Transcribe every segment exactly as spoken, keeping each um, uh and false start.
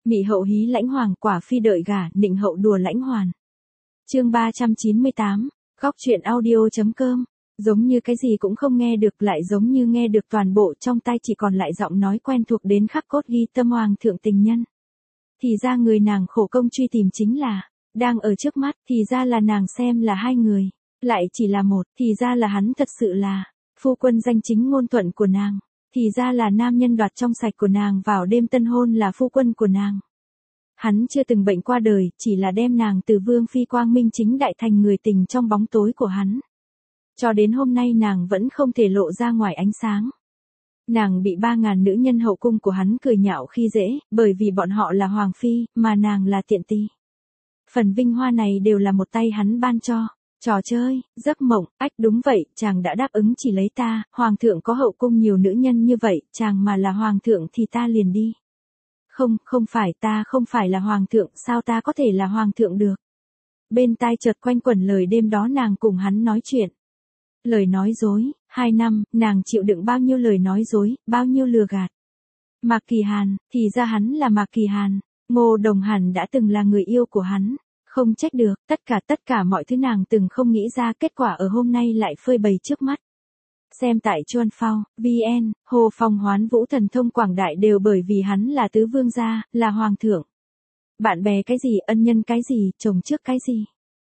Mị hậu hí lãnh hoàng, quả phi đợi gả, nịnh hậu đùa lãnh hoàn. Chương ba trăm chín mươi tám, góc truyện audio.com. Giống như cái gì cũng không nghe được, lại giống như nghe được toàn bộ, trong tai chỉ còn lại giọng nói quen thuộc đến khắc cốt ghi tâm hoàng thượng tình nhân. Thì ra người nàng khổ công truy tìm chính là, đang ở trước mắt, thì ra là nàng xem là hai người, lại chỉ là một, thì ra là hắn thật sự là, phu quân danh chính ngôn thuận của nàng, thì ra là nam nhân đoạt trong sạch của nàng vào đêm tân hôn là phu quân của nàng. Hắn chưa từng bệnh qua đời, chỉ là đem nàng từ vương phi quang minh chính đại thành người tình trong bóng tối của hắn. Cho đến hôm nay nàng vẫn không thể lộ ra ngoài ánh sáng. Nàng bị ba ngàn nữ nhân hậu cung của hắn cười nhạo khi dễ, bởi vì bọn họ là hoàng phi, mà nàng là tiện tỳ. Phần vinh hoa này đều là một tay hắn ban cho. Trò chơi, giấc mộng, ách đúng vậy, chàng đã đáp ứng chỉ lấy ta, hoàng thượng có hậu cung nhiều nữ nhân như vậy, chàng mà là hoàng thượng thì ta liền đi. Không, không phải, ta không phải là hoàng thượng, sao ta có thể là hoàng thượng được. Bên tai chợt quanh quẩn lời đêm đó nàng cùng hắn nói chuyện. Lời nói dối, hai năm, nàng chịu đựng bao nhiêu lời nói dối, bao nhiêu lừa gạt. Mạc Kỳ Hàn, thì ra hắn là Mạc Kỳ Hàn, Ngô Đồng Hàn đã từng là người yêu của hắn. Không trách được, tất cả tất cả mọi thứ nàng từng không nghĩ ra, kết quả ở hôm nay lại phơi bày trước mắt. Xem tại Chuan Phao, vê en, Hồ Phong Hoán Vũ thần thông quảng đại đều bởi vì hắn là tứ vương gia, là hoàng thượng. Bạn bè cái gì, ân nhân cái gì, chồng trước cái gì.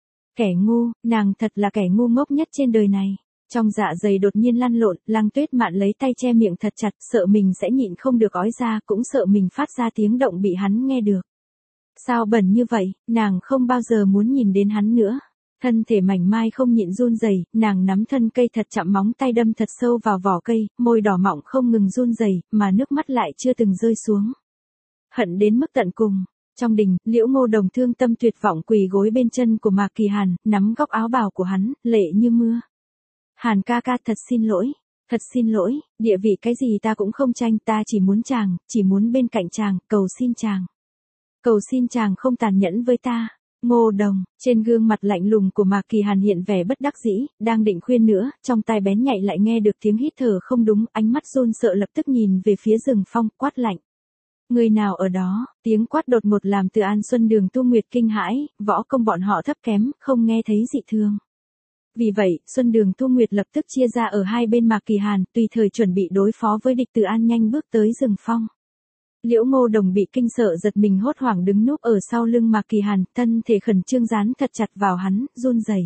Kẻ ngu, nàng thật là kẻ ngu ngốc nhất trên đời này. Trong dạ dày đột nhiên lăn lộn, Lăng Tuyết Mạn lấy tay che miệng thật chặt, sợ mình sẽ nhịn không được ói ra, cũng sợ mình phát ra tiếng động bị hắn nghe được. Sao bẩn như vậy, nàng không bao giờ muốn nhìn đến hắn nữa. Thân thể mảnh mai không nhịn run rẩy, nàng nắm thân cây thật chậm, móng tay đâm thật sâu vào vỏ cây, môi đỏ mọng không ngừng run rẩy, mà nước mắt lại chưa từng rơi xuống. Hận đến mức tận cùng. Trong đình, Liễu Ngô Đồng thương tâm tuyệt vọng quỳ gối bên chân của Mạc Kỳ Hàn, nắm góc áo bào của hắn, lệ như mưa. Hàn ca ca, thật xin lỗi, thật xin lỗi, địa vị cái gì ta cũng không tranh, ta chỉ muốn chàng, chỉ muốn bên cạnh chàng, cầu xin chàng. Cầu xin chàng không tàn nhẫn với ta. Ngô Đồng, trên gương mặt lạnh lùng của Mạc Kỳ Hàn hiện vẻ bất đắc dĩ, đang định khuyên nữa, trong tai bén nhạy lại nghe được tiếng hít thở không đúng, ánh mắt run sợ lập tức nhìn về phía rừng phong, quát lạnh. Người nào ở đó, tiếng quát đột ngột làm Từ An Xuân Đường Tu Nguyệt kinh hãi, võ công bọn họ thấp kém, không nghe thấy dị thường. Vì vậy, Xuân Đường Tu Nguyệt lập tức chia ra ở hai bên Mạc Kỳ Hàn, tùy thời chuẩn bị đối phó với địch. Từ An nhanh bước tới rừng phong. Liễu Ngô Đồng bị kinh sợ giật mình hốt hoảng đứng núp ở sau lưng Mạc Kỳ Hàn, thân thể khẩn trương dán thật chặt vào hắn, run rẩy.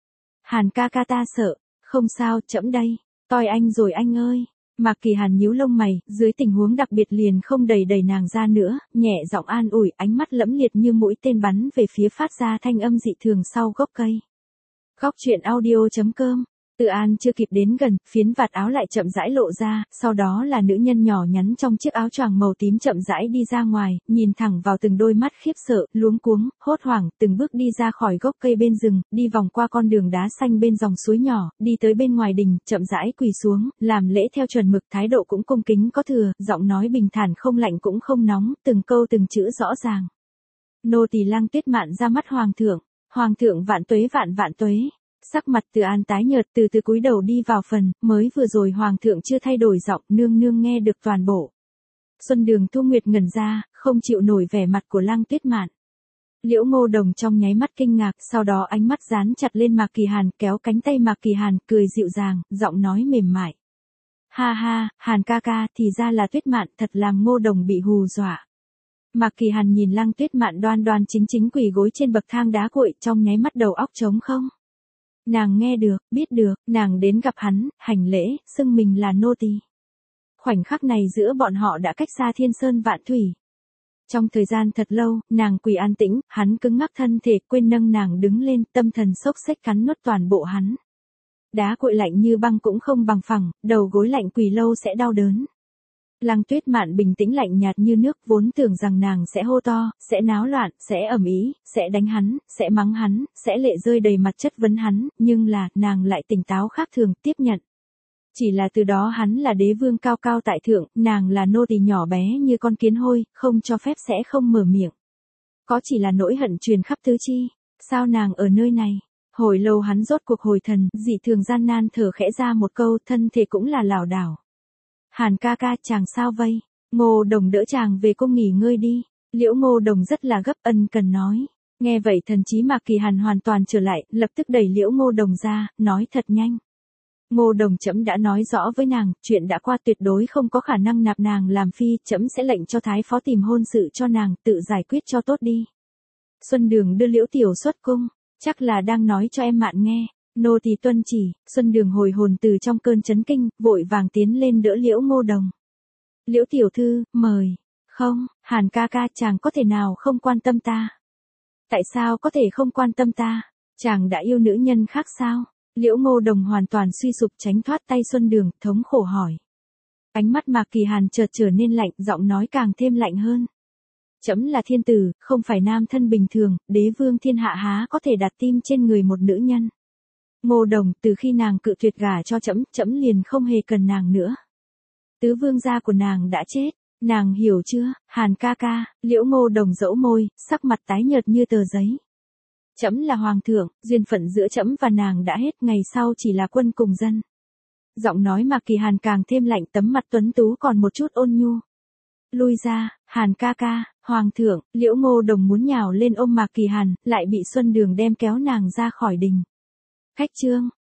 Hàn ca ca, ta sợ, không sao, trẫm đây, toi anh rồi anh ơi. Mạc Kỳ Hàn nhíu lông mày, dưới tình huống đặc biệt liền không đẩy đẩy nàng ra nữa, nhẹ giọng an ủi, ánh mắt lẫm liệt như mũi tên bắn về phía phát ra thanh âm dị thường sau gốc cây. Góc truyện audio.com. Từ An chưa kịp đến gần, phiến vạt áo lại chậm rãi lộ ra, sau đó là nữ nhân nhỏ nhắn trong chiếc áo choàng màu tím chậm rãi đi ra ngoài, nhìn thẳng vào từng đôi mắt khiếp sợ, luống cuống, hốt hoảng, từng bước đi ra khỏi gốc cây bên rừng, đi vòng qua con đường đá xanh bên dòng suối nhỏ, đi tới bên ngoài đình, chậm rãi quỳ xuống, làm lễ theo chuẩn mực, thái độ cũng cung kính có thừa, giọng nói bình thản không lạnh cũng không nóng, từng câu từng chữ rõ ràng. Nô tỳ Lăng Tuyết Mạn ra mắt hoàng thượng, hoàng thượng vạn tuế vạn vạn tuế. Sắc mặt Từ An tái nhợt, từ từ cúi đầu đi vào phần, mới vừa rồi hoàng thượng chưa thay đổi giọng, nương nương nghe được toàn bộ. Xuân Đường Tu Nguyệt ngẩn ra, không chịu nổi vẻ mặt của Lăng Tuyết Mạn. Liễu Ngô Đồng trong nháy mắt kinh ngạc, sau đó ánh mắt dán chặt lên Mạc Kỳ Hàn, kéo cánh tay Mạc Kỳ Hàn, cười dịu dàng, giọng nói mềm mại. Ha ha, Hàn ca ca, thì ra là Tuyết Mạn, thật làm Ngô Đồng bị hù dọa. Mạc Kỳ Hàn nhìn Lăng Tuyết Mạn đoan đoan chính chính quỳ gối trên bậc thang đá cuội, trong nháy mắt đầu óc trống không. Nàng nghe được, biết được, nàng đến gặp hắn, hành lễ, xưng mình là nô tỳ. Khoảnh khắc này giữa bọn họ đã cách xa thiên sơn vạn thủy. Trong thời gian thật lâu, nàng quỳ an tĩnh, hắn cứng ngắc thân thể, quên nâng nàng đứng lên, tâm thần xốc xếch cắn nuốt toàn bộ hắn. Đá cuội lạnh như băng cũng không bằng phẳng, đầu gối lạnh quỳ lâu sẽ đau đớn. Lăng Tuyết Mạn bình tĩnh lạnh nhạt như nước, vốn tưởng rằng nàng sẽ hô to, sẽ náo loạn, sẽ ầm ĩ, sẽ đánh hắn, sẽ mắng hắn, sẽ lệ rơi đầy mặt chất vấn hắn, nhưng là, nàng lại tỉnh táo khác thường, tiếp nhận. Chỉ là từ đó hắn là đế vương cao cao tại thượng, nàng là nô tỳ nhỏ bé như con kiến hôi, không cho phép sẽ không mở miệng. Có chỉ là nỗi hận truyền khắp tứ chi, sao nàng ở nơi này? Hồi lâu hắn rốt cuộc hồi thần, dị thường gian nan thở khẽ ra một câu, thân thể cũng là lảo đảo. Hàn ca ca, chàng sao vây? Ngô Đồng đỡ chàng về cung nghỉ ngơi đi. Liễu Ngô Đồng rất là gấp ân cần nói. Nghe vậy thần trí Mạc Kỳ Hàn hoàn toàn trở lại, lập tức đẩy Liễu Ngô Đồng ra, nói thật nhanh. Ngô Đồng trẫm đã nói rõ với nàng, chuyện đã qua tuyệt đối không có khả năng nạp nàng làm phi, trẫm sẽ lệnh cho thái phó tìm hôn sự cho nàng, tự giải quyết cho tốt đi. Xuân Đường đưa Liễu Tiểu xuất cung, chắc là đang nói cho em Mạn nghe. Nô tỳ tuân chỉ. Xuân Đường hồi hồn từ trong cơn chấn kinh, vội vàng tiến lên đỡ Liễu Ngô Đồng. Liễu tiểu thư, mời. Không, Hàn ca ca, chàng có thể nào không quan tâm ta? Tại sao có thể không quan tâm ta? Chàng đã yêu nữ nhân khác sao? Liễu Ngô Đồng hoàn toàn suy sụp tránh thoát tay Xuân Đường, thống khổ hỏi. Ánh mắt Mạc Kỳ Hàn chợt trở nên lạnh, giọng nói càng thêm lạnh hơn. Trẫm là thiên tử, không phải nam thân bình thường, đế vương thiên hạ há có thể đặt tim trên người một nữ nhân. Ngô Đồng, từ khi nàng cự tuyệt gả cho trẫm, trẫm liền không hề cần nàng nữa. Tứ vương gia của nàng đã chết, nàng hiểu chưa? Hàn ca ca. Liễu Ngô Đồng dẫu môi, sắc mặt tái nhợt như tờ giấy. Trẫm là hoàng thượng, duyên phận giữa trẫm và nàng đã hết, ngày sau chỉ là quân cùng dân. Giọng nói Mạc Kỳ Hàn càng thêm lạnh, tấm mặt tuấn tú còn một chút ôn nhu. Lui ra, Hàn ca ca, hoàng thượng. Liễu Ngô Đồng muốn nhào lên ôm Mạc Kỳ Hàn, lại bị Xuân Đường đem kéo nàng ra khỏi đình. Khách trương,